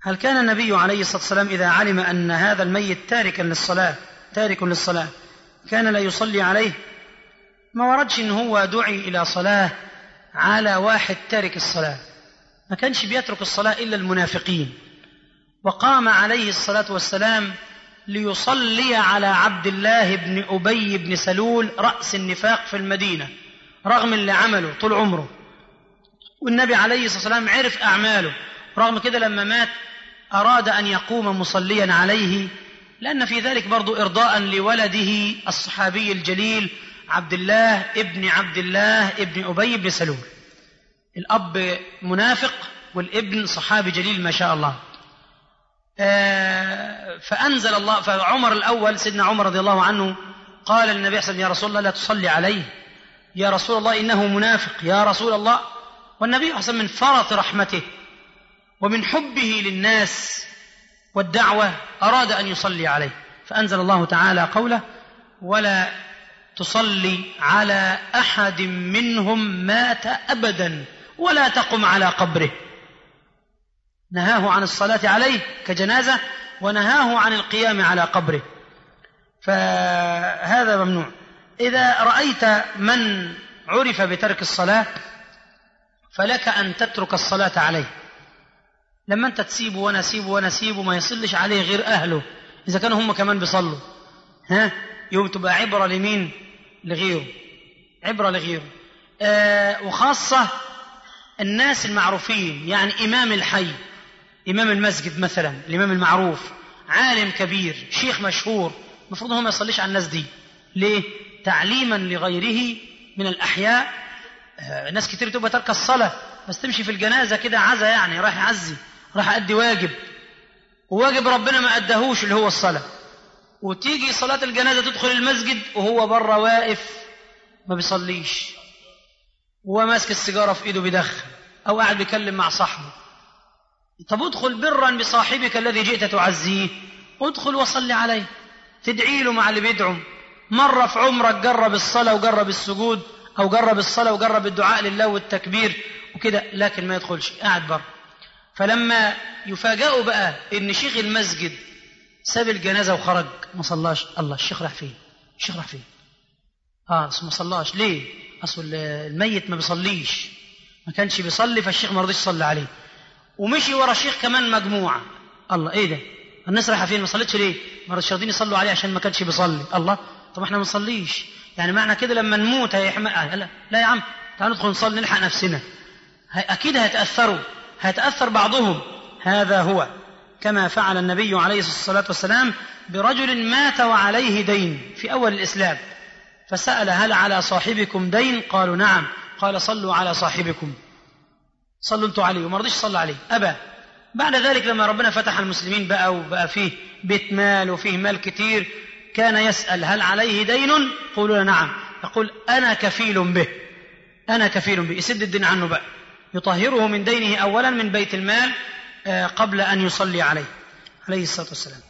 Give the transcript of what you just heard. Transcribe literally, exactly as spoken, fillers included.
هل كان النبي عليه الصلاة والسلام إذا علم أن هذا الميت تاركا للصلاة تارك للصلاة كان لا يصلي عليه؟ ما وردش إن هو دعي إلى صلاة على واحد تارك الصلاة، ما كانش بيترك الصلاة إلا المنافقين. وقام عليه الصلاة والسلام ليصلي على عبد الله بن أبي بن سلول رأس النفاق في المدينة رغم اللي عمله طول عمره، والنبي عليه الصلاة والسلام عرف أعماله، رغم كده لما مات أراد أن يقوم مصليا عليه، لأن في ذلك برضو إرضاء لولده الصحابي الجليل عبد الله ابن عبد الله ابن أبي بن سلول. الأب منافق والابن صحابي جليل ما شاء الله. فأنزل الله، فعمر الأول سيدنا عمر رضي الله عنه قال للنبي صلى الله عليه وسلم: يا رسول الله لا تصلي عليه، يا رسول الله إنه منافق، يا رسول الله. والنبي أحسن من فرط رحمته ومن حبه للناس والدعوة أراد أن يصلي عليه، فأنزل الله تعالى قوله: ولا تصلي على أحد منهم مات أبدا ولا تقم على قبره. نهاه عن الصلاة عليه كجنازة ونهاه عن القيام على قبره، فهذا ممنوع. إذا رأيت من عرف بترك الصلاة فلك أن تترك الصلاة عليه. لما أنت تسيبه وأنا أسيبه وأنا أسيبه ما يصلش عليه غير أهله، إذا كانوا هم كمان بيصلوا ها يوم تبقى عبرة لمين؟ لغيره، عبرة لغيره. آه وخاصة الناس المعروفين، يعني إمام الحي، إمام المسجد مثلا، الإمام المعروف، عالم كبير، شيخ مشهور، المفروض هم ما يصليش على الناس دي. ليه؟ تعليما لغيره من الأحياء. آه ناس كتير تبقى ترك الصلاة بس تمشي في الجنازة كده عزا، يعني راح يعزي، راح أدي واجب، وواجب ربنا ما أدهوش اللي هو الصلاة، وتيجي صلاة الجنازة تدخل المسجد وهو بره واقف ما بيصليش، وماسك السيجارة في إيده بيدخن، أو قاعد بيكلم مع صاحبه. طب ادخل برا بصاحبك الذي جئت تعزيه، ادخل وصلي عليه، تدعي له مع اللي بيدعم. مرة في عمرك جرب الصلاة وجرب السجود، أو جرب الصلاة وجرب الدعاء لله والتكبير وكده، لكن ما يدخلش، قاعد برا. فلما يفاجئوا بقى إن شيخ المسجد ساب الجنازة وخرج ما صلاش، الله الشيخ راح فين؟ الشيخ راح فين؟ آه ما صلاش ليه؟ أصل الميت ما بيصليش، ما كانش بيصلي فالشيخ ما رضيش يصلي عليه، ومشي ورا الشيخ كمان مجموعة. الله إيه ده؟ الناس رايحة فين؟ ما صلتش ليه؟ ما رضيش راضين يصلوا عليه عشان ما كانش بيصلي. الله، طب احنا ما نصليش، يعني معنى كده لما نموت هيحمل؟ لا لا يا عم، تعالوا ندخل نصلي نلحق نفسنا. أكيد هيتأثروا، هيتأثر بعضهم. هذا هو كما فعل النبي عليه الصلاة والسلام برجل مات وعليه دين في أول الإسلام، فسأل: هل على صاحبكم دين؟ قالوا: نعم. قال: صلوا على صاحبكم، صلوا انتوا عليه، وما رضيش صلى عليه، أبى. بعد ذلك لما ربنا فتح المسلمين بقى وبقى فيه بيت مال وفيه مال كتير، كان يسأل: هل عليه دين؟ قولوا نعم. يقول: أنا كفيل به، أنا كفيل به، يسد الدين عنه بقى، يطهره من دينه أولا من بيت المال قبل أن يصلي عليه عليه الصلاة والسلام.